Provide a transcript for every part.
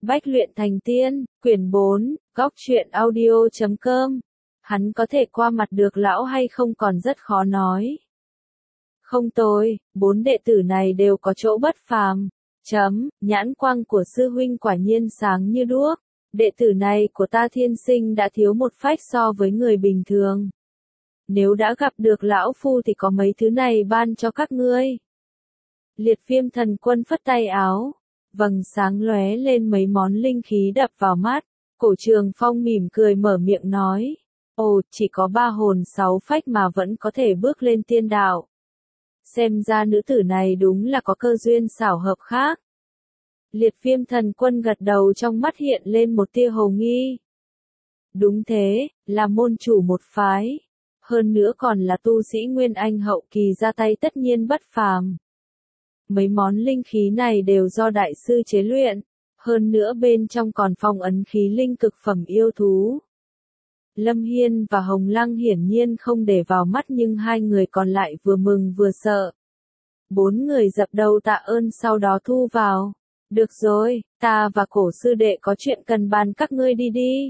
Bách luyện thành tiên, quyển 4, góc truyện audio.com. Hắn có thể qua mặt được lão hay không còn rất khó nói. Không tôi, 4 đệ tử này đều có chỗ bất phàm. Nhãn quang của sư huynh quả nhiên sáng như đuốc. Đệ tử này của ta thiên sinh đã thiếu một phách so với người bình thường. Nếu đã gặp được lão phu thì có mấy thứ này ban cho các ngươi. Liệt Viêm Thần Quân phất tay áo, vầng sáng lóe lên mấy món linh khí đập vào mắt. Cổ Trường Phong mỉm cười mở miệng nói, ồ, chỉ có 3 hồn 6 phách mà vẫn có thể bước lên tiên đạo. Xem ra nữ tử này đúng là có cơ duyên xảo hợp khác. Liệt Viêm Thần Quân gật đầu, trong mắt hiện lên một tia hồ nghi. Đúng thế, là môn chủ một phái. Hơn nữa còn là tu sĩ Nguyên Anh hậu kỳ, ra tay tất nhiên bất phàm. Mấy món linh khí này đều do đại sư chế luyện, hơn nữa bên trong còn phong ấn khí linh cực phẩm yêu thú. Lâm Hiên và Hồng Lăng hiển nhiên không để vào mắt, nhưng hai người còn lại vừa mừng vừa sợ. 4 người dập đầu tạ ơn sau đó thu vào. Được rồi, ta và Cổ sư đệ có chuyện cần bàn, các ngươi đi đi.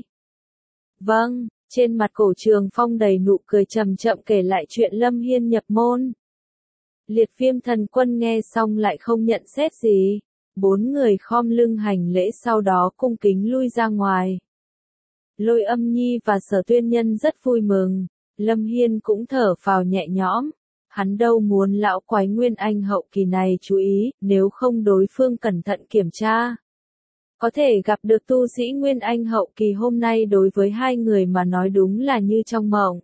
Vâng, trên mặt Cổ Trường Phong đầy nụ cười, chậm chậm kể lại chuyện Lâm Hiên nhập môn. Liệt Viêm Thần Quân nghe xong lại không nhận xét gì. 4 người khom lưng hành lễ, sau đó cung kính lui ra ngoài. Lôi Âm Nhi và Sở Tuyên Nhân rất vui mừng. Lâm Hiên cũng thở phào nhẹ nhõm. Hắn đâu muốn lão quái Nguyên Anh hậu kỳ này chú ý, nếu không đối phương cẩn thận kiểm tra. Có thể gặp được tu sĩ Nguyên Anh hậu kỳ hôm nay đối với hai người mà nói đúng là như trong mộng.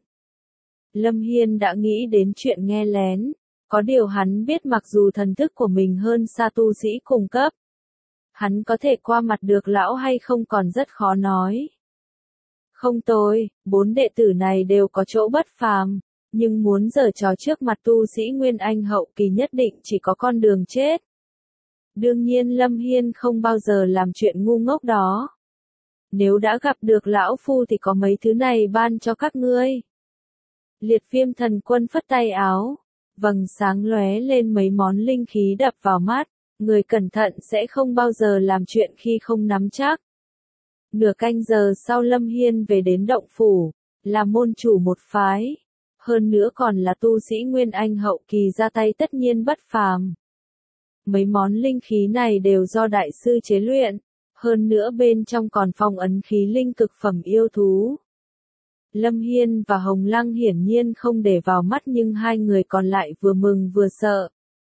Lâm Hiên đã nghĩ đến chuyện nghe lén. Có điều hắn biết mặc dù thần thức của mình hơn xa tu sĩ cùng cấp, hắn có thể qua mặt được lão hay không còn rất khó nói. Không tôi, 4 đệ tử này đều có chỗ bất phàm, nhưng muốn giở trò trước mặt tu sĩ Nguyên Anh hậu kỳ nhất định chỉ có con đường chết. Đương nhiên Lâm Hiên không bao giờ làm chuyện ngu ngốc đó. Nếu đã gặp được lão phu thì có mấy thứ này ban cho các ngươi. Liệt Viêm Thần Quân phất tay áo, vầng sáng lóe lên mấy món linh khí đập vào mắt. Người cẩn thận sẽ không bao giờ làm chuyện khi không nắm chắc. Nửa canh giờ sau Lâm Hiên về đến động phủ, là môn chủ một phái. Hơn nữa còn là tu sĩ Nguyên Anh hậu kỳ, ra tay tất nhiên bất phàm. Mấy món linh khí này đều do đại sư chế luyện, hơn nữa bên trong còn phong ấn khí linh cực phẩm yêu thú. Lâm Hiên và Hồng Lăng hiển nhiên không để vào mắt, nhưng hai người còn lại vừa mừng vừa sợ.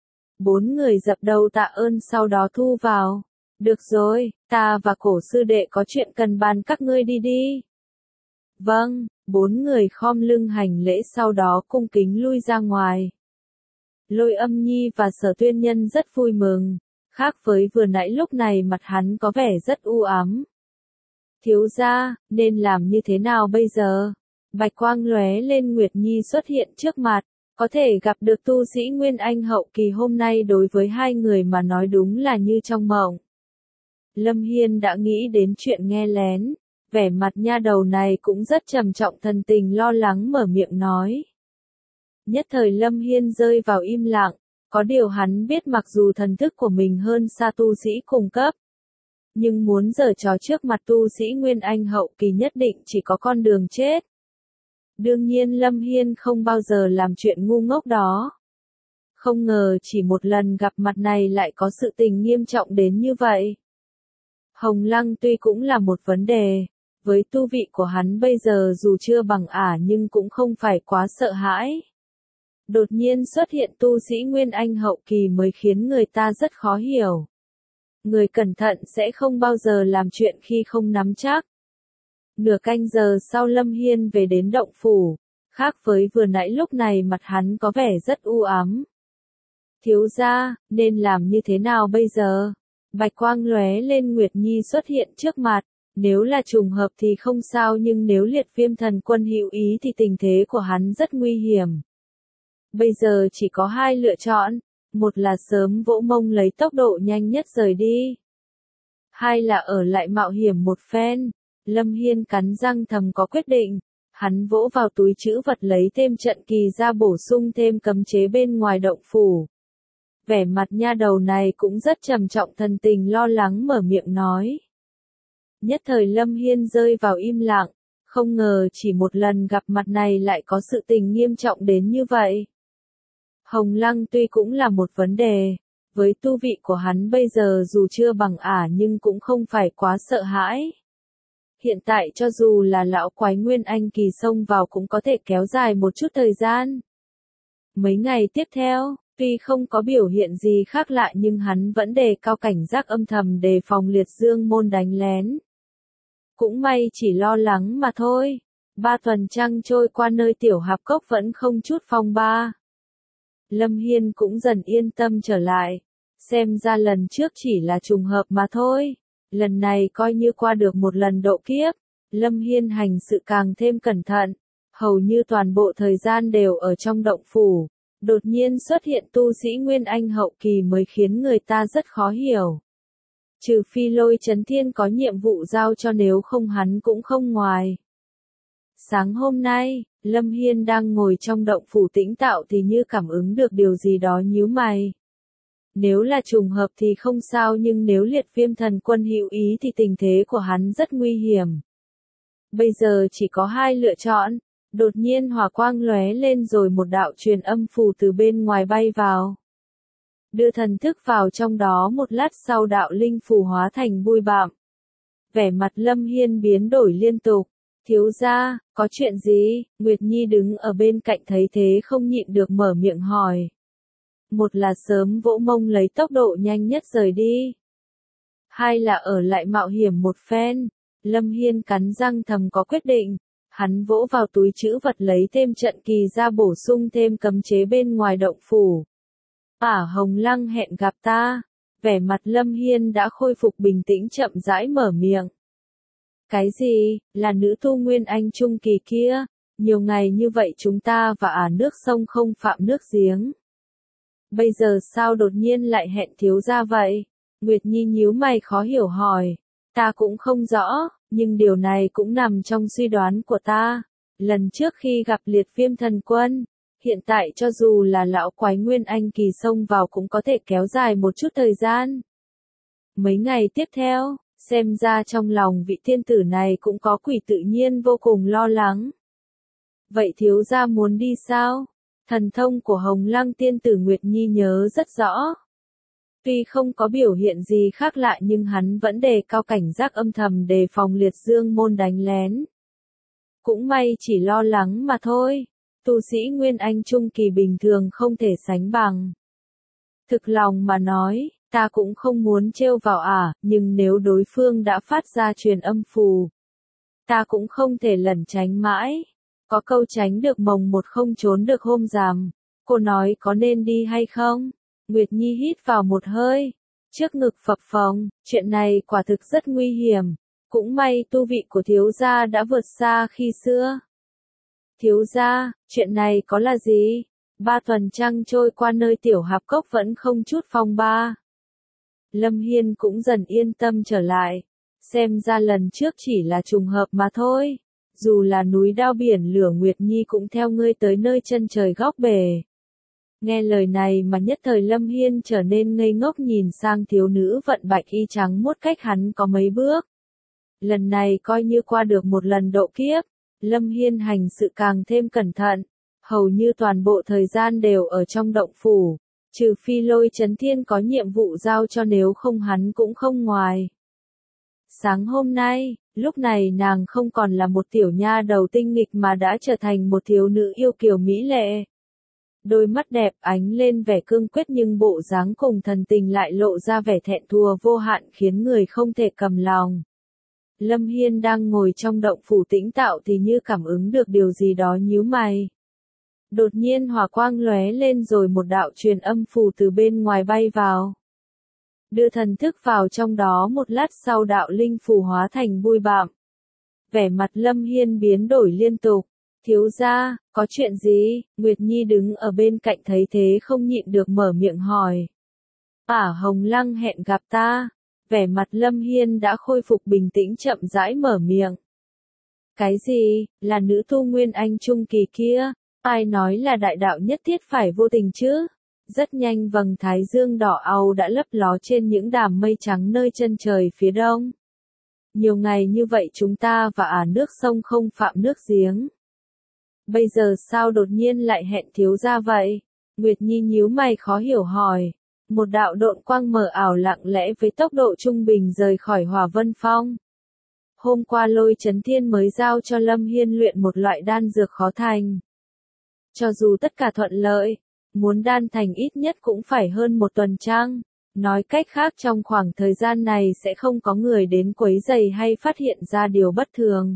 4 người dập đầu tạ ơn sau đó thu vào. Được rồi, ta và Cổ sư đệ có chuyện cần bàn, các ngươi đi đi. Vâng, 4 người khom lưng hành lễ sau đó cung kính lui ra ngoài. Lôi Âm Nhi và Sở Tuyên Nhân rất vui mừng, khác với vừa nãy lúc này mặt hắn có vẻ rất u ám. Thiếu gia, nên làm như thế nào bây giờ? Bạch quang lóe lên, Nguyệt Nhi xuất hiện trước mặt. Có thể gặp được tu sĩ Nguyên Anh hậu kỳ hôm nay đối với hai người mà nói đúng là như trong mộng. Lâm Hiên đã nghĩ đến chuyện nghe lén. Vẻ mặt nha đầu này cũng rất trầm trọng, thần tình lo lắng mở miệng nói. Nhất thời Lâm Hiên rơi vào im lặng. Có điều hắn biết mặc dù thần thức của mình hơn xa tu sĩ cùng cấp, nhưng muốn giở trò trước mặt tu sĩ Nguyên Anh hậu kỳ nhất định chỉ có con đường chết. Đương nhiên Lâm Hiên không bao giờ làm chuyện ngu ngốc đó. Không ngờ chỉ một lần gặp mặt này lại có sự tình nghiêm trọng đến như vậy. Hồng Lăng tuy cũng là một vấn đề, với tu vị của hắn bây giờ dù chưa bằng ả nhưng cũng không phải quá sợ hãi. Đột nhiên xuất hiện tu sĩ Nguyên Anh hậu kỳ mới khiến người ta rất khó hiểu. Người cẩn thận sẽ không bao giờ làm chuyện khi không nắm chắc. Nửa canh giờ sau Lâm Hiên về đến động phủ, khác với vừa nãy lúc này mặt hắn có vẻ rất u ám. Thiếu gia, nên làm như thế nào bây giờ? Bạch quang lóe lên, Nguyệt Nhi xuất hiện trước mặt. Nếu là trùng hợp thì không sao, nhưng nếu Liệt Viêm Thần Quân hữu ý thì tình thế của hắn rất nguy hiểm. Bây giờ chỉ có hai lựa chọn, một là sớm vỗ mông lấy tốc độ nhanh nhất rời đi. Hai là ở lại mạo hiểm một phen. Lâm Hiên cắn răng thầm có quyết định. Hắn vỗ vào túi trữ vật lấy thêm trận kỳ ra, bổ sung thêm cấm chế bên ngoài động phủ. Vẻ mặt nha đầu này cũng rất trầm trọng, thần tình lo lắng mở miệng nói. Nhất thời Lâm Hiên rơi vào im lặng, không ngờ chỉ một lần gặp mặt này lại có sự tình nghiêm trọng đến như vậy. Hồng Lăng tuy cũng là một vấn đề, với tu vị của hắn bây giờ dù chưa bằng ả nhưng cũng không phải quá sợ hãi. Hiện tại cho dù là lão quái Nguyên Anh kỳ xông vào cũng có thể kéo dài một chút thời gian. Mấy ngày tiếp theo, tuy không có biểu hiện gì khác lạ nhưng hắn vẫn đề cao cảnh giác âm thầm đề phòng Liệt Dương môn đánh lén. Cũng may chỉ lo lắng mà thôi. 3 tuần trăng trôi qua nơi tiểu hạp cốc vẫn không chút phong ba. Lâm Hiên cũng dần yên tâm trở lại. Xem ra lần trước chỉ là trùng hợp mà thôi. Lần này coi như qua được một lần độ kiếp. Lâm Hiên hành sự càng thêm cẩn thận. Hầu như toàn bộ thời gian đều ở trong động phủ. Đột nhiên xuất hiện tu sĩ Nguyên Anh hậu kỳ mới khiến người ta rất khó hiểu. Trừ phi Lôi Chấn Thiên có nhiệm vụ giao cho, nếu không hắn cũng không ngoài. Sáng hôm nay, Lâm Hiên đang ngồi trong động phủ tĩnh tạo thì như cảm ứng được điều gì đó nhíu mày. Nếu là trùng hợp thì không sao, nhưng nếu Liệt Viêm thần quân hữu ý thì tình thế của hắn rất nguy hiểm. Bây giờ chỉ có hai lựa chọn. Đột nhiên hỏa quang lóe lên rồi một đạo truyền âm phù từ bên ngoài bay vào. Đưa thần thức vào trong đó một lát sau đạo linh phù hóa thành bụi bặm. Vẻ mặt Lâm Hiên biến đổi liên tục. Thiếu gia, có chuyện gì? Nguyệt Nhi đứng ở bên cạnh thấy thế không nhịn được mở miệng hỏi. Một là sớm vỗ mông lấy tốc độ nhanh nhất rời đi. Hai là ở lại mạo hiểm một phen. Lâm Hiên cắn răng thầm có quyết định. Hắn vỗ vào túi trữ vật lấy thêm trận kỳ ra bổ sung thêm cấm chế bên ngoài động phủ. Hồng Lăng hẹn gặp ta. Vẻ mặt Lâm Hiên đã khôi phục bình tĩnh chậm rãi mở miệng. Cái gì, là nữ tu Nguyên Anh trung kỳ kia? Nhiều ngày như vậy chúng ta và nước sông không phạm nước giếng. Bây giờ sao đột nhiên lại hẹn thiếu gia vậy? Nguyệt Nhi nhíu mày khó hiểu hỏi. Ta cũng không rõ, nhưng điều này cũng nằm trong suy đoán của ta. Lần trước khi gặp Liệt Viêm thần quân, hiện tại cho dù là lão quái Nguyên Anh kỳ xông vào cũng có thể kéo dài một chút thời gian. Mấy ngày tiếp theo, xem ra trong lòng vị tiên tử này cũng có quỷ, tự nhiên vô cùng lo lắng. Vậy thiếu gia muốn đi sao? Thần thông của Hồng Lăng tiên tử Nguyệt Nhi nhớ rất rõ. Tuy không có biểu hiện gì khác lạ nhưng hắn vẫn đề cao cảnh giác âm thầm đề phòng Liệt Dương môn đánh lén. Cũng may chỉ lo lắng mà thôi. Tu sĩ Nguyên Anh trung kỳ bình thường không thể sánh bằng. Thực lòng mà nói, ta cũng không muốn trêu vào nhưng nếu đối phương đã phát ra truyền âm phù, ta cũng không thể lẩn tránh mãi. Có câu tránh được mồng một không trốn được hôm rằm. Cô nói có nên đi hay không? Nguyệt Nhi hít vào một hơi, trước ngực phập phồng, chuyện này quả thực rất nguy hiểm. Cũng may tu vị của thiếu gia đã vượt xa khi xưa. Thiếu gia, chuyện này có là gì? 3 tuần trăng trôi qua nơi tiểu hạp cốc vẫn không chút phong ba. Lâm Hiên cũng dần yên tâm trở lại. Xem ra lần trước chỉ là trùng hợp mà thôi. Dù là núi đao biển lửa Nguyệt Nhi cũng theo ngươi tới nơi chân trời góc bể. Nghe lời này mà nhất thời Lâm Hiên trở nên ngây ngốc nhìn sang thiếu nữ vận bạch y trắng muốt cách hắn có mấy bước. Lần này coi như qua được một lần độ kiếp. Lâm Hiên hành sự càng thêm cẩn thận. Hầu như toàn bộ thời gian đều ở trong động phủ. Trừ phi Lôi Chấn Thiên có nhiệm vụ giao cho, nếu không hắn cũng không ngoài. Sáng hôm nay, lúc này nàng không còn là một tiểu nha đầu tinh nghịch mà đã trở thành một thiếu nữ yêu kiều mỹ lệ. Đôi mắt đẹp ánh lên vẻ cương quyết nhưng bộ dáng cùng thần tình lại lộ ra vẻ thẹn thùa vô hạn khiến người không thể cầm lòng. Lâm Hiên đang ngồi trong động phủ tĩnh tạo thì như cảm ứng được điều gì đó nhíu mày. Đột nhiên hỏa quang lóe lên rồi một đạo truyền âm phù từ bên ngoài bay vào. Đưa thần thức vào trong đó một lát sau đạo linh phù hóa thành bụi bặm. Vẻ mặt Lâm Hiên biến đổi liên tục. Thiếu gia, có chuyện gì? Nguyệt Nhi đứng ở bên cạnh thấy thế không nhịn được mở miệng hỏi. Hồng Lăng hẹn gặp ta. Vẻ mặt Lâm Hiên đã khôi phục bình tĩnh chậm rãi mở miệng. Cái gì, là nữ tu Nguyên Anh trung kỳ kia? Ai nói là đại đạo nhất thiết phải vô tình chứ? Rất nhanh vầng thái dương đỏ au đã lấp ló trên những đám mây trắng nơi chân trời phía đông. Nhiều ngày như vậy chúng ta và nước sông không phạm nước giếng. Bây giờ sao đột nhiên lại hẹn thiếu gia vậy? Nguyệt Nhi nhíu mày khó hiểu hỏi. Một đạo độn quang mờ ảo lặng lẽ với tốc độ trung bình rời khỏi Hỏa Vân Phong. Hôm qua Lôi Chấn Thiên mới giao cho Lâm Hiên luyện một loại đan dược khó thành. Cho dù tất cả thuận lợi, muốn đan thành ít nhất cũng phải hơn một tuần trăng. Nói cách khác trong khoảng thời gian này sẽ không có người đến quấy rầy hay phát hiện ra điều bất thường.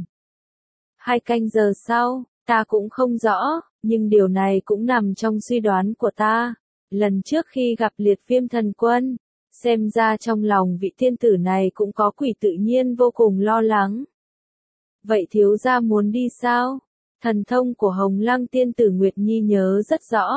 2 canh giờ sau, ta cũng không rõ, nhưng điều này cũng nằm trong suy đoán của ta. Lần trước khi gặp Liệt Viêm Thần Quân, xem ra trong lòng vị tiên tử này cũng có quỷ, tự nhiên vô cùng lo lắng. Vậy thiếu gia muốn đi sao? Thần thông của Hồng Lăng tiên tử Nguyệt Nhi nhớ rất rõ.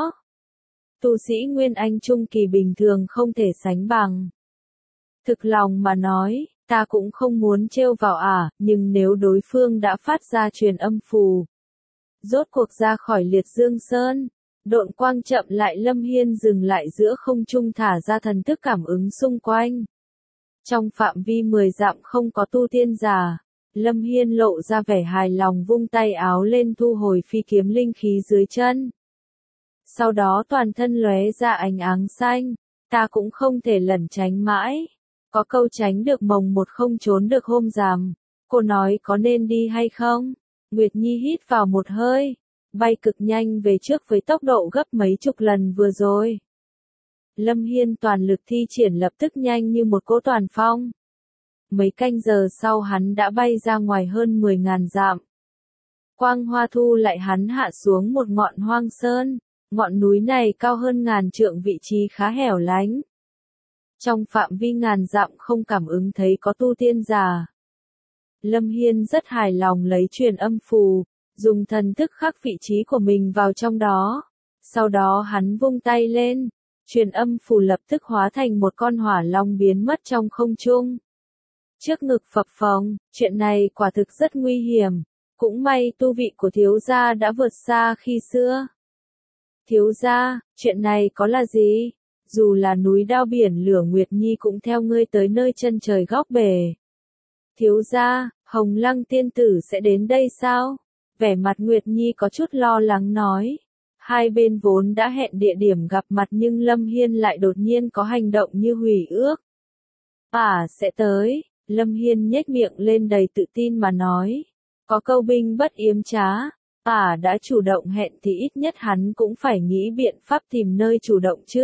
Tu sĩ Nguyên Anh Trung kỳ bình thường không thể sánh bằng. Thực lòng mà nói, ta cũng không muốn trêu vào nhưng nếu đối phương đã phát ra truyền âm phù, rốt cuộc ra khỏi Liệt Dương Sơn, độn quang chậm lại, Lâm Hiên dừng lại giữa không trung thả ra thần thức cảm ứng xung quanh. Trong phạm vi 10 dặm không có tu tiên giả, Lâm Hiên lộ ra vẻ hài lòng, vung tay áo lên thu hồi phi kiếm linh khí dưới chân. Sau đó toàn thân lóe ra ánh áng xanh, ta cũng không thể lẩn tránh mãi. Có câu tránh được mồng một không trốn được hôm rằm. Cô nói có nên đi hay không? Nguyệt Nhi hít vào một hơi, bay cực nhanh về trước với tốc độ gấp mấy chục lần vừa rồi. Lâm Hiên toàn lực thi triển lập tức nhanh như một cỗ toàn phong. Mấy canh giờ sau hắn đã bay ra ngoài hơn 10.000 dặm. Quang Hoa thu lại hắn hạ xuống một ngọn hoang sơn. Ngọn núi này cao hơn 1000 trượng, vị trí khá hẻo lánh. Trong phạm vi 1000 dặm không cảm ứng thấy có tu tiên giả. Lâm Hiên rất hài lòng lấy truyền âm phù, dùng thần thức khắc vị trí của mình vào trong đó. Sau đó hắn vung tay lên, truyền âm phù lập tức hóa thành một con hỏa long biến mất trong không trung. Trước ngực phập phồng, chuyện này quả thực rất nguy hiểm. Cũng may tu vị của thiếu gia đã vượt xa khi xưa. Thiếu gia, chuyện này có là gì? Dù là núi đao biển lửa, Nguyệt Nhi cũng theo ngươi tới nơi chân trời góc bể. Thiếu gia, Hồng Lăng tiên tử sẽ đến đây sao? Vẻ mặt Nguyệt Nhi có chút lo lắng nói. Hai bên vốn đã hẹn địa điểm gặp mặt nhưng Lâm Hiên lại đột nhiên có hành động như hủy ước. Sẽ tới, Lâm Hiên nhếch miệng lên đầy tự tin mà nói. Có câu binh bất yếm trá. Đã chủ động hẹn thì ít nhất hắn cũng phải nghĩ biện pháp tìm nơi chủ động chứ.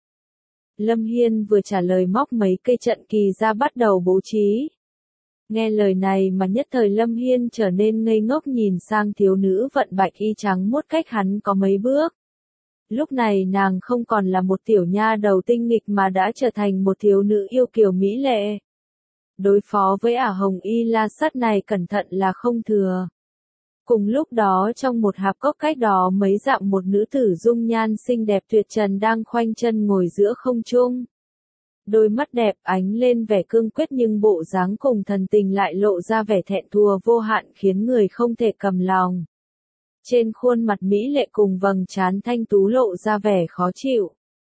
Lâm Hiên vừa trả lời móc mấy cây trận kỳ ra bắt đầu bố trí. Nghe lời này mà nhất thời Lâm Hiên trở nên ngây ngốc, nhìn sang thiếu nữ vận bạch y trắng muốt cách hắn có mấy bước. Lúc này nàng không còn là một tiểu nha đầu tinh nghịch mà đã trở thành một thiếu nữ yêu kiều mỹ lệ. Đối phó với Hồng Y La Sắt này cẩn thận là không thừa. Cùng lúc đó trong một hạp cốc cách đó mấy dặm, một nữ tử dung nhan xinh đẹp tuyệt trần đang khoanh chân ngồi giữa không trung. Đôi mắt đẹp ánh lên vẻ cương quyết nhưng bộ dáng cùng thần tình lại lộ ra vẻ thẹn thùa vô hạn, khiến người không thể cầm lòng. Trên khuôn mặt mỹ lệ cùng vầng trán thanh tú lộ ra vẻ khó chịu.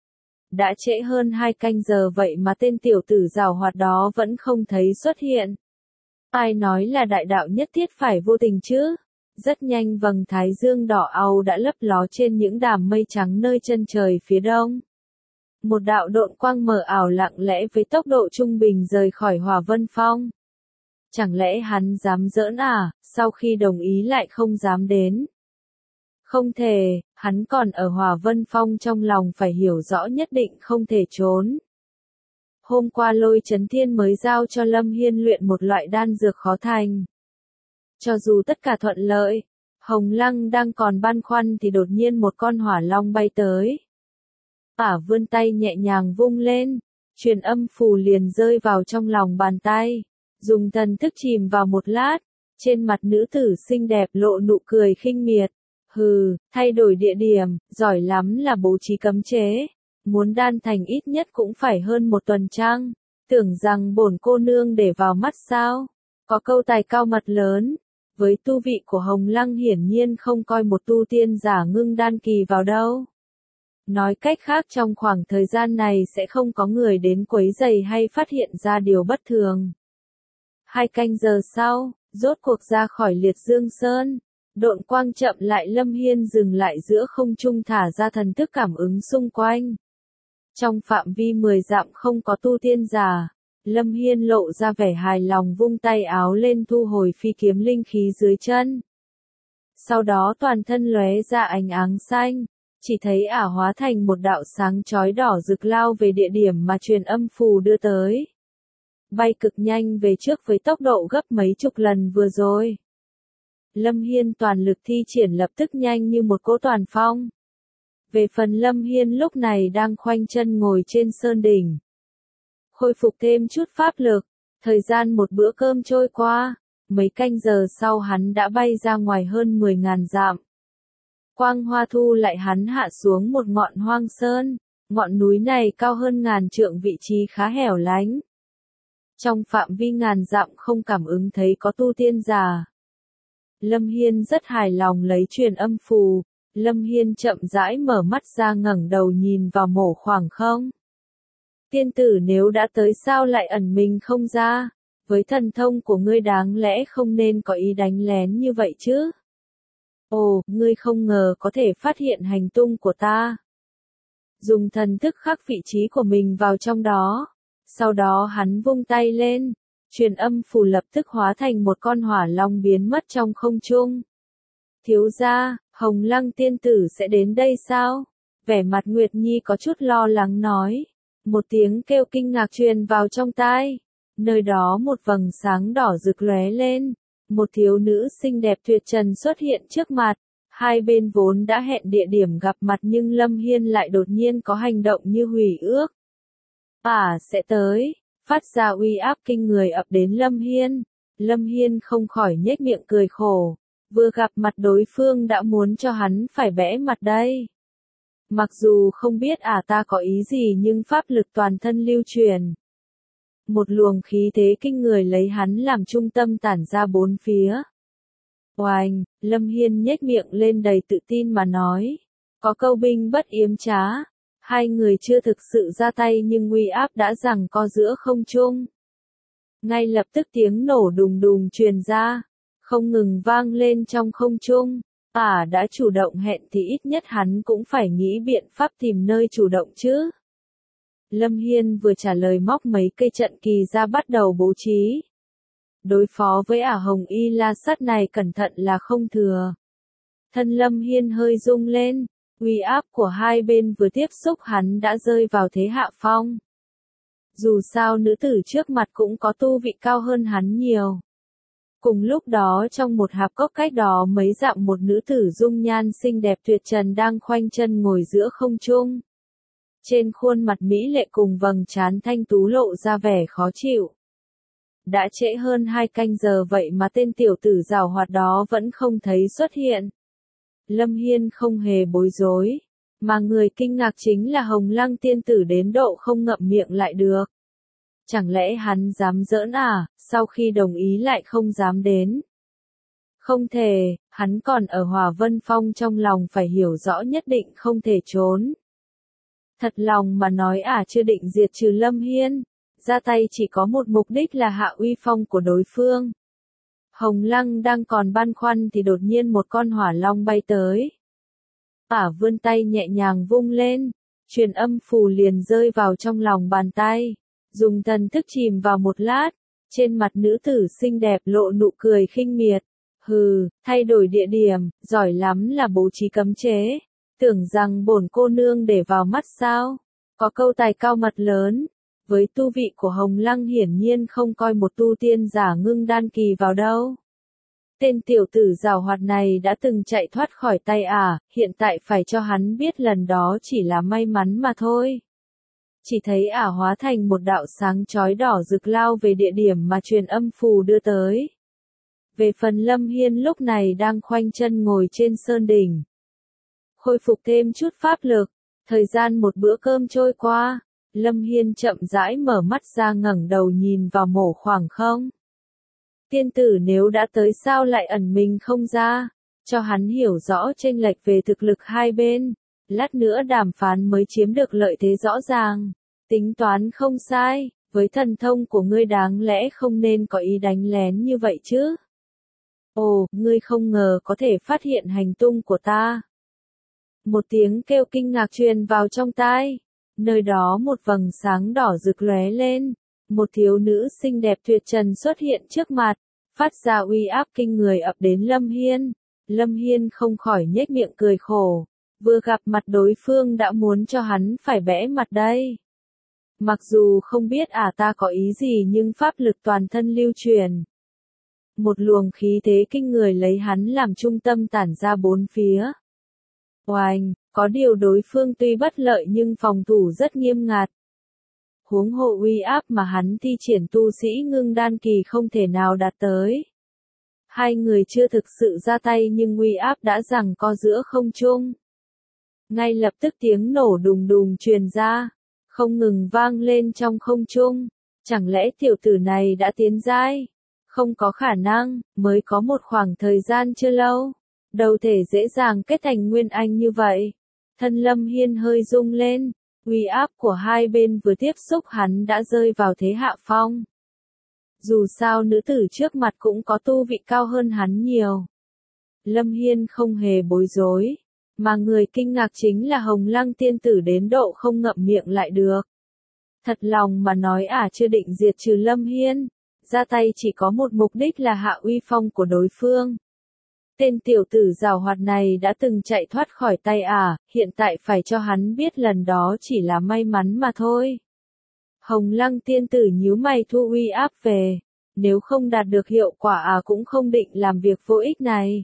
Đã trễ hơn 2 canh giờ vậy mà tên tiểu tử giàu hoạt đó vẫn không thấy xuất hiện. Ai nói là đại đạo nhất thiết phải vô tình chứ? Rất nhanh vầng thái dương đỏ au đã lấp ló trên những đám mây trắng nơi chân trời phía đông. Một đạo độn quang mờ ảo lặng lẽ với tốc độ trung bình rời khỏi Hỏa Vân Phong. Chẳng lẽ hắn dám giỡn sau khi đồng ý lại không dám đến? Không thể, hắn còn ở Hỏa Vân Phong, trong lòng phải hiểu rõ nhất định không thể trốn. Hôm qua Lôi Chấn Thiên mới giao cho Lâm Hiên luyện một loại đan dược khó thành. Cho dù tất cả thuận lợi, Hồng Lăng đang còn băn khoăn thì đột nhiên một con hỏa long bay tới. Vươn tay nhẹ nhàng vung lên, truyền âm phù liền rơi vào trong lòng bàn tay. Dùng thần thức chìm vào một lát, trên mặt nữ tử xinh đẹp lộ nụ cười khinh miệt. Hừ, thay đổi địa điểm, giỏi lắm là bố trí cấm chế. Muốn đan thành ít nhất cũng phải hơn một tuần trăng. Tưởng rằng bổn cô nương để vào mắt sao? Có câu tài cao mật lớn. Với tu vị của Hồng Lăng hiển nhiên không coi một tu tiên giả ngưng đan kỳ vào đâu. Nói cách khác trong khoảng thời gian này sẽ không có người đến quấy rầy hay phát hiện ra điều bất thường. 2 canh giờ sau, rốt cuộc ra khỏi Liệt Dương Sơn. Độn quang chậm lại, Lâm Hiên dừng lại giữa không trung thả ra thần thức cảm ứng xung quanh. Trong phạm vi 10 dặm không có tu tiên giả. Lâm Hiên lộ ra vẻ hài lòng, vung tay áo lên thu hồi phi kiếm linh khí dưới chân. Sau đó toàn thân lóe ra ánh áng xanh, chỉ thấy ả hóa thành một đạo sáng chói đỏ rực lao về địa điểm mà truyền âm phù đưa tới. Bay cực nhanh về trước với tốc độ gấp mấy chục lần vừa rồi. Lâm Hiên toàn lực thi triển lập tức nhanh như một cỗ toàn phong. Về phần Lâm Hiên lúc này đang khoanh chân ngồi trên sơn đỉnh. Khôi phục thêm chút pháp lực, thời gian một bữa cơm trôi qua, mấy canh giờ sau hắn đã bay ra ngoài hơn 10.000 dặm. Quang Hoa thu lại hắn hạ xuống một ngọn hoang sơn, ngọn núi này cao hơn 1000 trượng, vị trí khá hẻo lánh. Trong phạm vi 1000 dặm không cảm ứng thấy có tu tiên giả. Lâm Hiên rất hài lòng lấy truyền âm phù, Lâm Hiên chậm rãi mở mắt ra ngẩng đầu nhìn vào mổ khoảng không. Tiên tử nếu đã tới sao lại ẩn mình không ra, với thần thông của ngươi đáng lẽ không nên có ý đánh lén như vậy chứ. Ồ, ngươi không ngờ có thể phát hiện hành tung của ta. Dùng thần thức khắc vị trí của mình vào trong đó, sau đó hắn vung tay lên, truyền âm phù lập tức hóa thành một con hỏa long biến mất trong không trung. Thiếu gia, Hồng Lăng tiên tử sẽ đến đây sao? Vẻ mặt Nguyệt Nhi có chút lo lắng nói. Một tiếng kêu kinh ngạc truyền vào trong tai. Nơi đó một vầng sáng đỏ rực lóe lên. Một thiếu nữ xinh đẹp tuyệt trần xuất hiện trước mặt. Hai bên vốn đã hẹn địa điểm gặp mặt nhưng Lâm Hiên lại đột nhiên có hành động như hủy ước. Sẽ tới. Phát ra uy áp kinh người ập đến Lâm Hiên. Lâm Hiên không khỏi nhếch miệng cười khổ. Vừa gặp mặt đối phương đã muốn cho hắn phải bẽ mặt đây. Mặc dù không biết ta có ý gì nhưng pháp lực toàn thân lưu truyền. Một luồng khí thế kinh người lấy hắn làm trung tâm tản ra bốn phía. Oanh, Lâm Hiên nhếch miệng lên đầy tự tin mà nói. Có câu binh bất yếm trá. Hai người chưa thực sự ra tay nhưng uy áp đã giằng co giữa không trung. Ngay lập tức tiếng nổ đùng đùng truyền ra. Không ngừng vang lên trong không trung. Đã chủ động hẹn thì ít nhất hắn cũng phải nghĩ biện pháp tìm nơi chủ động chứ. Lâm Hiên vừa trả lời móc mấy cây trận kỳ ra bắt đầu bố trí. Đối phó với Hồng Y La Sát này cẩn thận là không thừa. Thân Lâm Hiên hơi rung lên, uy áp của hai bên vừa tiếp xúc hắn đã rơi vào thế hạ phong. Dù sao nữ tử trước mặt cũng có tu vị cao hơn hắn nhiều. Cùng lúc đó trong một hạp cốc cách đó mấy dặm một nữ tử dung nhan xinh đẹp tuyệt trần đang khoanh chân ngồi giữa không trung. Trên khuôn mặt mỹ lệ cùng vầng trán thanh tú lộ ra vẻ khó chịu. Đã trễ hơn 2 canh giờ vậy mà tên tiểu tử giàu hoạt đó vẫn không thấy xuất hiện. Lâm Hiên không hề bối rối, mà người kinh ngạc chính là Hồng Lăng tiên tử đến độ không ngậm miệng lại được. Chẳng lẽ hắn dám giỡn sau khi đồng ý lại không dám đến. Không thể, hắn còn ở Hòa Vân Phong trong lòng phải hiểu rõ nhất định không thể trốn. Thật lòng mà nói chưa định diệt trừ Lâm Hiên, ra tay chỉ có một mục đích là hạ uy phong của đối phương. Hồng Lăng đang còn băn khoăn thì đột nhiên một con hỏa long bay tới. Vươn tay nhẹ nhàng vung lên, truyền âm phù liền rơi vào trong lòng bàn tay. Dùng thần thức chìm vào một lát, trên mặt nữ tử xinh đẹp lộ nụ cười khinh miệt. Hừ, thay đổi địa điểm, giỏi lắm là bố trí cấm chế. Tưởng rằng bổn cô nương để vào mắt sao? Có câu tài cao mật lớn. Với tu vị của Hồng Lăng hiển nhiên không coi một tu tiên giả ngưng đan kỳ vào đâu. Tên tiểu tử giàu hoạt này đã từng chạy thoát khỏi tay hiện tại phải cho hắn biết lần đó chỉ là may mắn mà thôi. Chỉ thấy hóa thành một đạo sáng chói đỏ rực lao về địa điểm mà truyền âm phù đưa tới. Về phần Lâm Hiên lúc này đang khoanh chân ngồi trên sơn đỉnh. Khôi phục thêm chút pháp lực, thời gian một bữa cơm trôi qua, Lâm Hiên chậm rãi mở mắt ra ngẩng đầu nhìn vào mổ khoảng không. Tiên tử nếu đã tới sao lại ẩn mình không ra, cho hắn hiểu rõ chênh lệch về thực lực hai bên, lát nữa đàm phán mới chiếm được lợi thế rõ ràng. Tính toán không sai, Với thần thông của ngươi đáng lẽ không nên có ý đánh lén như vậy chứ. Ồ, ngươi không ngờ có thể phát hiện hành tung của ta. Một tiếng kêu kinh ngạc truyền vào trong tai. Nơi đó một vầng sáng đỏ rực lóe lên. Một thiếu nữ xinh đẹp tuyệt trần xuất hiện trước mặt, phát ra uy áp kinh người ập đến Lâm Hiên. Lâm Hiên không khỏi nhếch miệng cười khổ. Vừa gặp mặt đối phương đã muốn cho hắn phải bẽ mặt đây. Mặc dù không biết ta có ý gì nhưng pháp lực toàn thân lưu truyền. Một luồng khí thế kinh người lấy hắn làm trung tâm tản ra bốn phía. Oanh, có điều đối phương tuy bất lợi nhưng phòng thủ rất nghiêm ngặt. Huống hộ uy áp mà hắn thi triển tu sĩ ngưng đan kỳ không thể nào đạt tới. Hai người chưa thực sự ra tay nhưng uy áp đã giằng co giữa không trung. Ngay lập tức tiếng nổ đùng đùng truyền ra, không ngừng vang lên trong không trung. Chẳng lẽ tiểu tử này đã tiến giai? Không có khả năng, mới có một khoảng thời gian chưa lâu. Đâu thể dễ dàng kết thành nguyên anh như vậy. Thân Lâm Hiên hơi rung lên, uy áp của hai bên vừa tiếp xúc hắn đã rơi vào thế hạ phong. Dù sao nữ tử trước mặt cũng có tu vị cao hơn hắn nhiều. Lâm Hiên không hề bối rối, mà người kinh ngạc chính là Hồng Lăng tiên tử đến độ không ngậm miệng lại được. Thật lòng mà nói chưa định diệt trừ Lâm Hiên, ra tay chỉ có một mục đích là hạ uy phong của đối phương. Tên tiểu tử giàu hoạt này đã từng chạy thoát khỏi tay hiện tại phải cho hắn biết lần đó chỉ là may mắn mà thôi. Hồng Lăng tiên tử nhíu mày thu uy áp về, nếu không đạt được hiệu quả cũng không định làm việc vô ích này.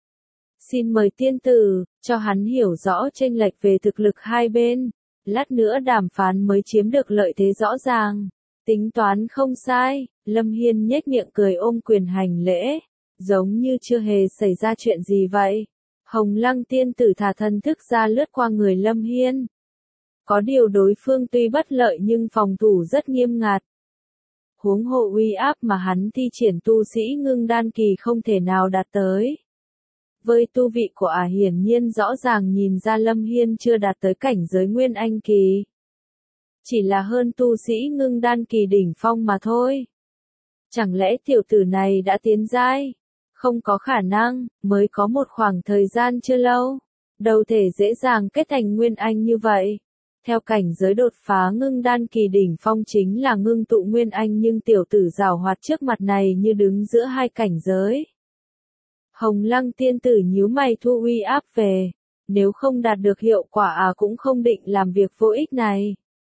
Xin mời tiên tử, cho hắn hiểu rõ chênh lệch về thực lực hai bên, lát nữa đàm phán mới chiếm được lợi thế rõ ràng. Tính toán không sai, Lâm Hiên nhếch miệng cười ôm quyền hành lễ, giống như chưa hề xảy ra chuyện gì vậy. Hồng Lăng tiên tử thả thân thức ra lướt qua người Lâm Hiên. Có điều đối phương tuy bất lợi nhưng phòng thủ rất nghiêm ngặt. Huống hộ uy áp mà hắn thi triển tu sĩ ngưng đan kỳ không thể nào đạt tới. Với tu vị của hiển nhiên rõ ràng nhìn ra Lâm Hiên chưa đạt tới cảnh giới nguyên anh kỳ. Chỉ là hơn tu sĩ ngưng đan kỳ đỉnh phong mà thôi. Chẳng lẽ tiểu tử này đã tiến giai? Không có khả năng, mới có một khoảng thời gian chưa lâu. Đâu thể dễ dàng kết thành nguyên anh như vậy. Theo cảnh giới đột phá ngưng đan kỳ đỉnh phong chính là ngưng tụ nguyên anh nhưng tiểu tử giàu hoạt trước mặt này như đứng giữa hai cảnh giới. Hồng Lăng tiên tử nhíu mày thu uy áp về, nếu không đạt được hiệu quả cũng không định làm việc vô ích này.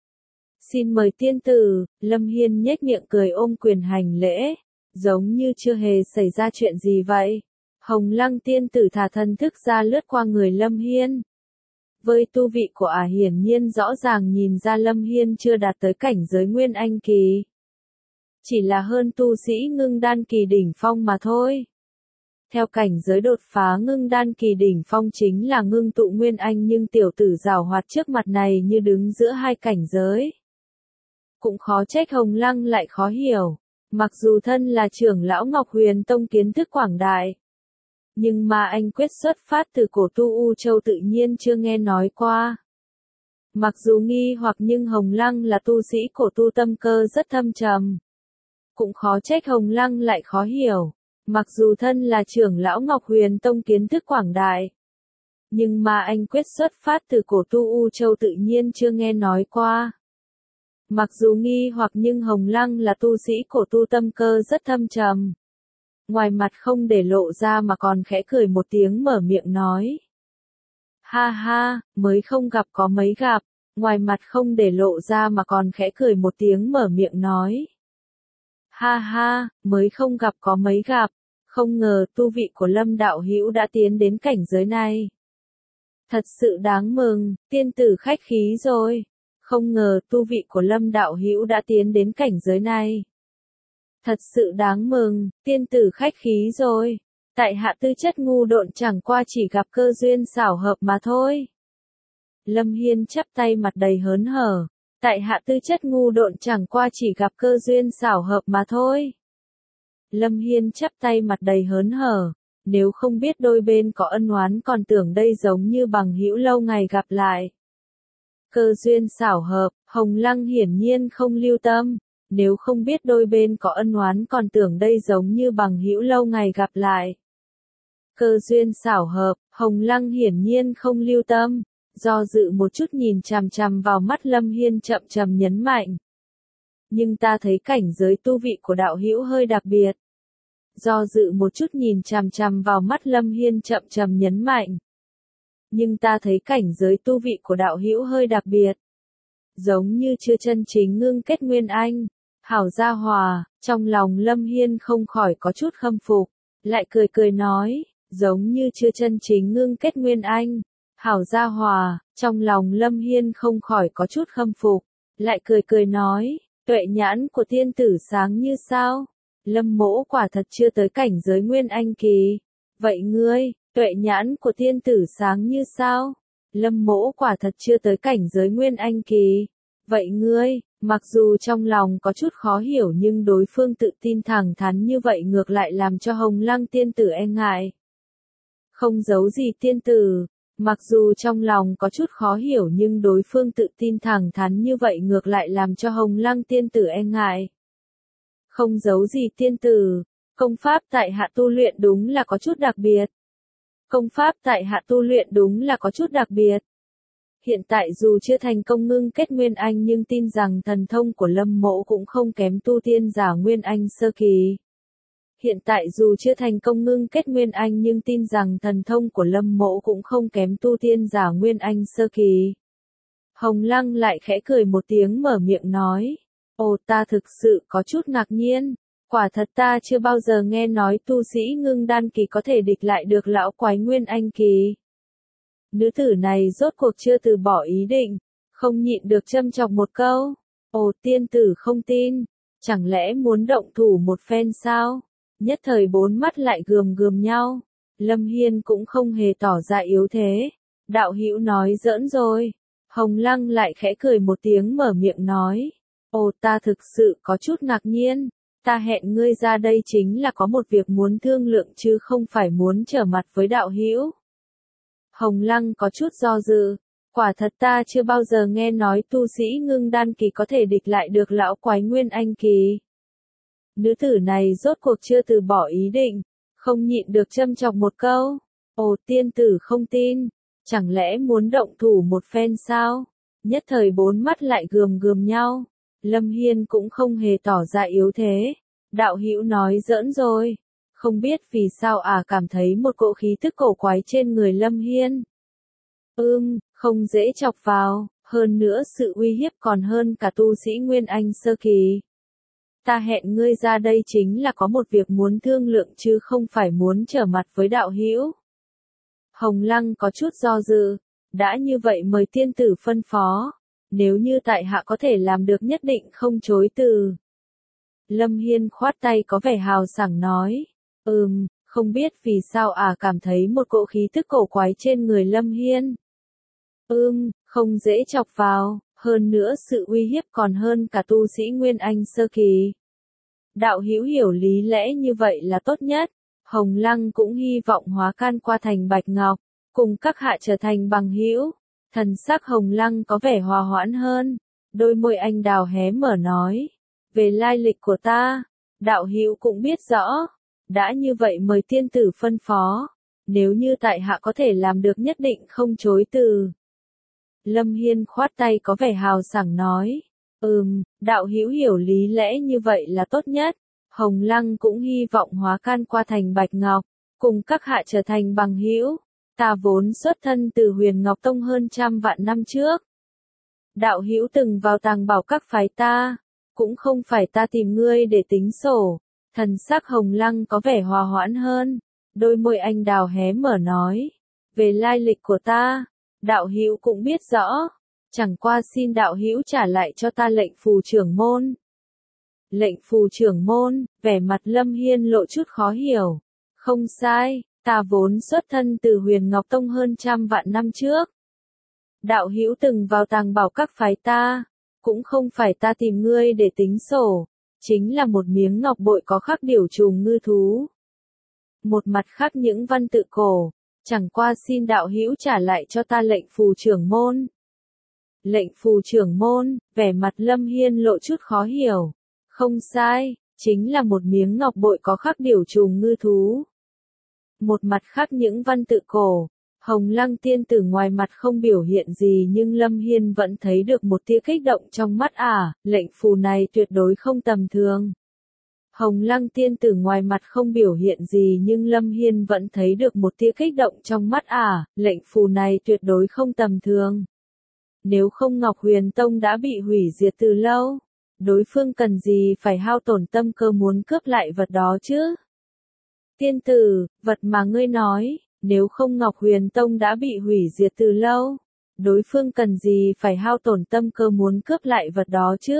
Xin mời tiên tử, Lâm Hiên nhếch miệng cười ôm quyền hành lễ, giống như chưa hề xảy ra chuyện gì vậy. Hồng Lăng tiên tử thả thân thức ra lướt qua người Lâm Hiên. Với tu vị của hiển nhiên rõ ràng nhìn ra Lâm Hiên chưa đạt tới cảnh giới nguyên anh kỳ. Chỉ là hơn tu sĩ ngưng đan kỳ đỉnh phong mà thôi. Theo cảnh giới đột phá ngưng đan kỳ đỉnh phong chính là ngưng tụ nguyên anh nhưng tiểu tử giàu hoạt trước mặt này như đứng giữa hai cảnh giới. Cũng khó trách Hồng Lăng lại khó hiểu. Mặc dù thân là trưởng lão Ngọc Huyền Tông kiến thức quảng đại. Nhưng mà anh quyết xuất phát từ cổ tu U Châu tự nhiên chưa nghe nói qua. Mặc dù nghi hoặc nhưng Hồng Lăng là tu sĩ cổ tu tâm cơ rất thâm trầm. Cũng khó trách Hồng Lăng lại khó hiểu. Mặc dù thân là trưởng lão Ngọc Huyền Tông kiến thức quảng đại. Nhưng mà anh quyết xuất phát từ cổ tu U Châu tự nhiên chưa nghe nói qua. Mặc dù nghi hoặc nhưng Hồng Lăng là tu sĩ cổ tu tâm cơ rất thâm trầm. Ngoài mặt không để lộ ra mà còn khẽ cười một tiếng mở miệng nói. Ha ha, mới không gặp có mấy gặp. Ngoài mặt không để lộ ra mà còn khẽ cười một tiếng mở miệng nói. Ha ha, mới không gặp có mấy gặp. Không ngờ tu vị của Lâm đạo hữu đã tiến đến cảnh giới này. Thật sự đáng mừng, tiên tử khách khí rồi. Không ngờ tu vị của Lâm đạo hữu đã tiến đến cảnh giới này. Thật sự đáng mừng, tiên tử khách khí rồi. Tại hạ tư chất ngu độn chẳng qua chỉ gặp cơ duyên xảo hợp mà thôi. Lâm Hiên chắp tay mặt đầy hớn hở. Tại hạ tư chất ngu độn chẳng qua chỉ gặp cơ duyên xảo hợp mà thôi. Lâm Hiên chắp tay mặt đầy hớn hở. Nếu không biết đôi bên có ân oán còn tưởng đây giống như bằng hữu lâu ngày gặp lại. Cơ duyên xảo hợp, Hồng Lăng hiển nhiên không lưu tâm. nếu không biết đôi bên có ân oán còn tưởng đây giống như bằng hữu lâu ngày gặp lại. Cơ duyên xảo hợp, Hồng Lăng hiển nhiên không lưu tâm, do dự một chút nhìn chằm chằm vào mắt Lâm Hiên chậm chậm nhấn mạnh. Nhưng ta thấy cảnh giới tu vị của đạo hữu hơi đặc biệt. Do dự một chút nhìn chằm chằm vào mắt Lâm Hiên chậm chậm nhấn mạnh. Nhưng ta thấy cảnh giới tu vị của đạo hữu hơi đặc biệt. Giống như chưa chân chính ngưng kết nguyên anh. Hảo gia hòa, trong lòng Lâm Hiên không khỏi có chút khâm phục, lại cười cười nói, giống như chưa chân chính ngưng kết nguyên anh. Hảo gia hòa, trong lòng Lâm Hiên không khỏi có chút khâm phục, lại cười cười nói, tuệ nhãn của tiên tử sáng như sao? Lâm mỗ quả thật chưa tới cảnh giới nguyên anh kỳ. Vậy ngươi, tuệ nhãn của tiên tử sáng như sao? Lâm mỗ quả thật chưa tới cảnh giới nguyên anh kỳ. Vậy ngươi, mặc dù trong lòng có chút khó hiểu nhưng đối phương tự tin thẳng thắn như vậy ngược lại làm cho Hồng Lăng tiên tử e ngại. Không giấu gì tiên tử, mặc dù trong lòng có chút khó hiểu nhưng đối phương tự tin thẳng thắn như vậy ngược lại làm cho Hồng Lăng tiên tử e ngại. Không giấu gì tiên tử, công pháp tại hạ tu luyện đúng là có chút đặc biệt. Công pháp tại hạ tu luyện đúng là có chút đặc biệt. Hiện tại dù chưa thành công ngưng kết nguyên anh nhưng tin rằng thần thông của Lâm mỗ cũng không kém tu tiên giả nguyên anh sơ kỳ. Hiện tại dù chưa thành công ngưng kết nguyên anh nhưng tin rằng thần thông của Lâm mỗ cũng không kém tu tiên giả nguyên anh sơ kỳ. Hồng Lăng lại khẽ cười một tiếng mở miệng nói. Ồ, ta thực sự có chút ngạc nhiên. Quả thật ta chưa bao giờ nghe nói tu sĩ ngưng đan kỳ có thể địch lại được lão quái nguyên anh kỳ. Nữ tử này rốt cuộc chưa từ bỏ ý định, không nhịn được châm chọc một câu. Ồ, tiên tử không tin, chẳng lẽ muốn động thủ một phen sao? Nhất thời bốn mắt lại gườm gườm nhau. Lâm Hiên cũng không hề tỏ ra yếu thế. Đạo hữu nói giỡn rồi. Hồng Lăng lại khẽ cười một tiếng mở miệng nói. Ồ, ta thực sự có chút ngạc nhiên. Ta hẹn ngươi ra đây chính là có một việc muốn thương lượng chứ không phải muốn trở mặt với đạo hữu. Hồng Lăng có chút do dự. Quả thật ta chưa bao giờ nghe nói tu sĩ ngưng đan kỳ có thể địch lại được lão quái nguyên anh kỳ. Nữ tử này rốt cuộc chưa từ bỏ ý định, không nhịn được châm chọc một câu. Ồ, tiên tử không tin, chẳng lẽ muốn động thủ một phen sao? Nhất thời bốn mắt lại gườm gườm nhau. Lâm Hiên cũng không hề tỏ ra yếu thế. Đạo hữu nói giỡn rồi. Không biết vì sao cảm thấy một cỗ khí tức cổ quái trên người Lâm Hiên. Không dễ chọc vào, hơn nữa sự uy hiếp còn hơn cả tu sĩ Nguyên Anh sơ kỳ. Ta hẹn ngươi ra đây chính là có một việc muốn thương lượng chứ không phải muốn trở mặt với đạo hữu. Hồng Lăng có chút do dự, đã như vậy mời tiên tử phân phó, nếu như tại hạ có thể làm được nhất định không chối từ. Lâm Hiên khoát tay có vẻ hào sảng nói, không biết vì sao cảm thấy một cỗ khí tức cổ quái trên người Lâm Hiên. Không dễ chọc vào, hơn nữa sự uy hiếp còn hơn cả tu sĩ Nguyên Anh sơ kỳ. Đạo hữu hiểu lý lẽ như vậy là tốt nhất. Hồng Lăng cũng hy vọng hóa can qua thành Bạch Ngọc, cùng các hạ trở thành bằng hữu. Thần sắc Hồng Lăng có vẻ hòa hoãn hơn, đôi môi anh đào hé mở nói, về lai lịch của ta, đạo hữu cũng biết rõ, đã như vậy mời tiên tử phân phó, nếu như tại hạ có thể làm được nhất định không chối từ. Lâm Hiên khoát tay có vẻ hào sảng nói, đạo hữu hiểu lý lẽ như vậy là tốt nhất. Hồng Lăng cũng hy vọng hóa can qua thành Bạch Ngọc, cùng các hạ trở thành bằng hữu. Ta vốn xuất thân từ Huyền Ngọc Tông hơn 100 vạn năm trước. Đạo hữu từng vào tàng bảo các phái ta, cũng không phải ta tìm ngươi để tính sổ. Thần sắc Hồng Lăng có vẻ hòa hoãn hơn, đôi môi anh đào hé mở nói, về lai lịch của ta, đạo hữu cũng biết rõ, chẳng qua xin đạo hữu trả lại cho ta lệnh phù trưởng môn. Lệnh phù trưởng môn, vẻ mặt Lâm Hiên lộ chút khó hiểu. Không sai, ta vốn xuất thân từ Huyền Ngọc Tông hơn 100 vạn năm trước. Đạo hữu từng vào tàng bảo các phái ta, cũng không phải ta tìm ngươi để tính sổ, chính là một miếng ngọc bội có khắc điểu trùng ngư thú. Một mặt khắc những văn tự cổ, chẳng qua xin đạo hữu trả lại cho ta lệnh phù trưởng môn. Lệnh phù trưởng môn, vẻ mặt Lâm Hiên lộ chút khó hiểu. Không sai, chính là một miếng ngọc bội có khắc điểu trùng ngư thú. Một mặt khắc những văn tự cổ. Hồng Lăng tiên tử ngoài mặt không biểu hiện gì nhưng Lâm Hiên vẫn thấy được một tia kích động trong mắt lệnh phù này tuyệt đối không tầm thường. Hồng Lăng tiên tử ngoài mặt không biểu hiện gì nhưng Lâm Hiên vẫn thấy được một tia kích động trong mắt lệnh phù này tuyệt đối không tầm thường. Nếu không Ngọc Huyền Tông đã bị hủy diệt từ lâu, đối phương cần gì phải hao tổn tâm cơ muốn cướp lại vật đó chứ? Tiên tử, vật mà ngươi nói, nếu không Ngọc Huyền Tông đã bị hủy diệt từ lâu, đối phương cần gì phải hao tổn tâm cơ muốn cướp lại vật đó chứ?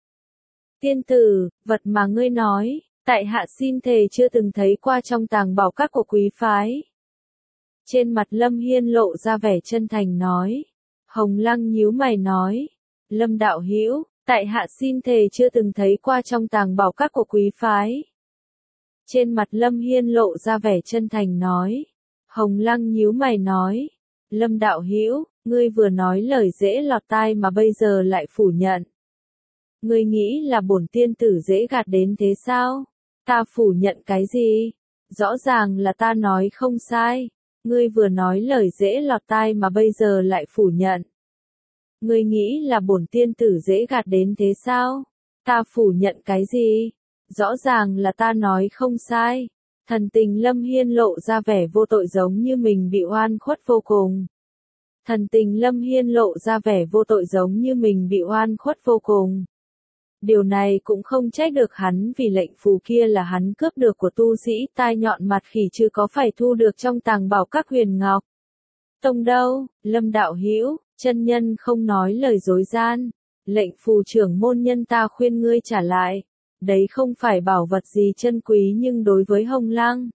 Tiên tử, vật mà ngươi nói, tại hạ xin thề chưa từng thấy qua trong tàng bảo các của quý phái. Trên mặt Lâm Hiên lộ ra vẻ chân thành nói. Hồng Lăng nhíu mày nói. Lâm đạo hữu, tại hạ xin thề chưa từng thấy qua trong tàng bảo các của quý phái. Trên mặt Lâm Hiên lộ ra vẻ chân thành nói. Hồng Lăng nhíu mày nói. Lâm đạo hữu, ngươi vừa nói lời dễ lọt tai mà bây giờ lại phủ nhận. Ngươi nghĩ là bổn tiên tử dễ gạt đến thế sao? Ta phủ nhận cái gì? Rõ ràng là ta nói không sai. Ngươi vừa nói lời dễ lọt tai mà bây giờ lại phủ nhận. Ngươi nghĩ là bổn tiên tử dễ gạt đến thế sao? Ta phủ nhận cái gì? Rõ ràng là ta nói không sai. Thần tình Lâm Hiên lộ ra vẻ vô tội giống như mình bị oan khuất vô cùng. Thần tình Lâm Hiên lộ ra vẻ vô tội giống như mình bị oan khuất vô cùng. Điều này cũng không trách được hắn vì lệnh phù kia là hắn cướp được của tu sĩ tai nhọn mặt khỉ chứ có phải thu được trong tàng bảo các huyền ngọc. Tông đâu, Lâm đạo hữu, chân nhân không nói lời dối gian. Lệnh phù trưởng môn nhân ta khuyên ngươi trả lại. Đấy không phải bảo vật gì chân quý nhưng đối với Hồng Lăng.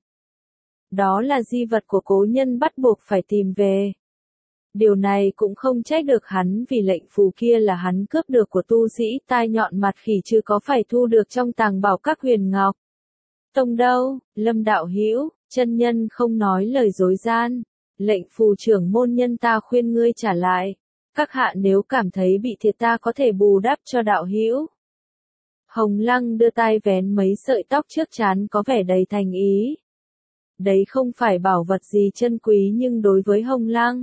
Đó là di vật của cố nhân bắt buộc phải tìm về. Điều này cũng không trách được hắn vì lệnh phù kia là hắn cướp được của tu sĩ tai nhọn mặt khỉ chứ có phải thu được trong tàng bảo các huyền ngọc. Tông đâu, Lâm đạo hữu, chân nhân không nói lời dối gian. Lệnh phù trưởng môn nhân ta khuyên ngươi trả lại. Các hạ nếu cảm thấy bị thiệt ta có thể bù đắp cho đạo hữu. Hồng Lăng đưa tay vén mấy sợi tóc trước trán có vẻ đầy thành ý. Đấy không phải bảo vật gì chân quý nhưng đối với Hồng Lăng.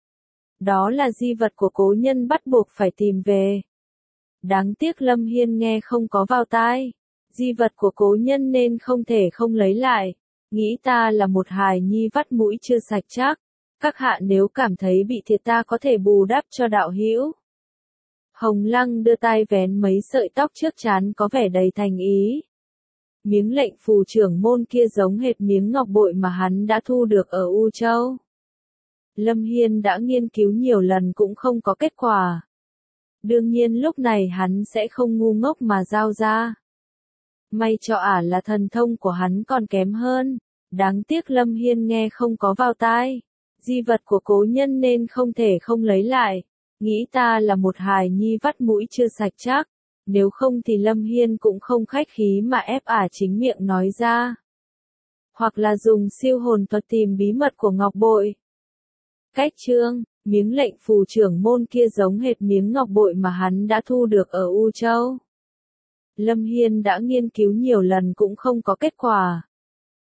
Đó là di vật của cố nhân bắt buộc phải tìm về. Đáng tiếc Lâm Hiên nghe không có vào tai. Di vật của cố nhân nên không thể không lấy lại. Nghĩ ta là một hài nhi vắt mũi chưa sạch chắc. Các hạ nếu cảm thấy bị thiệt ta có thể bù đắp cho đạo hữu. Hồng Lăng đưa tay vén mấy sợi tóc trước trán có vẻ đầy thành ý. Miếng lệnh phù trưởng môn kia giống hệt miếng ngọc bội mà hắn đã thu được ở U Châu. Lâm Hiên đã nghiên cứu nhiều lần cũng không có kết quả. Đương nhiên lúc này hắn sẽ không ngu ngốc mà giao ra. May cho là thần thông của hắn còn kém hơn. Đáng tiếc Lâm Hiên nghe không có vào tai. Di vật của cố nhân nên không thể không lấy lại. Nghĩ ta là một hài nhi vắt mũi chưa sạch chắc. Nếu không thì Lâm Hiên cũng không khách khí mà ép chính miệng nói ra. Hoặc là dùng siêu hồn thuật tìm bí mật của ngọc bội. Cách chương, miếng lệnh phù trưởng môn kia giống hệt miếng ngọc bội mà hắn đã thu được ở U Châu. Lâm Hiên đã nghiên cứu nhiều lần cũng không có kết quả.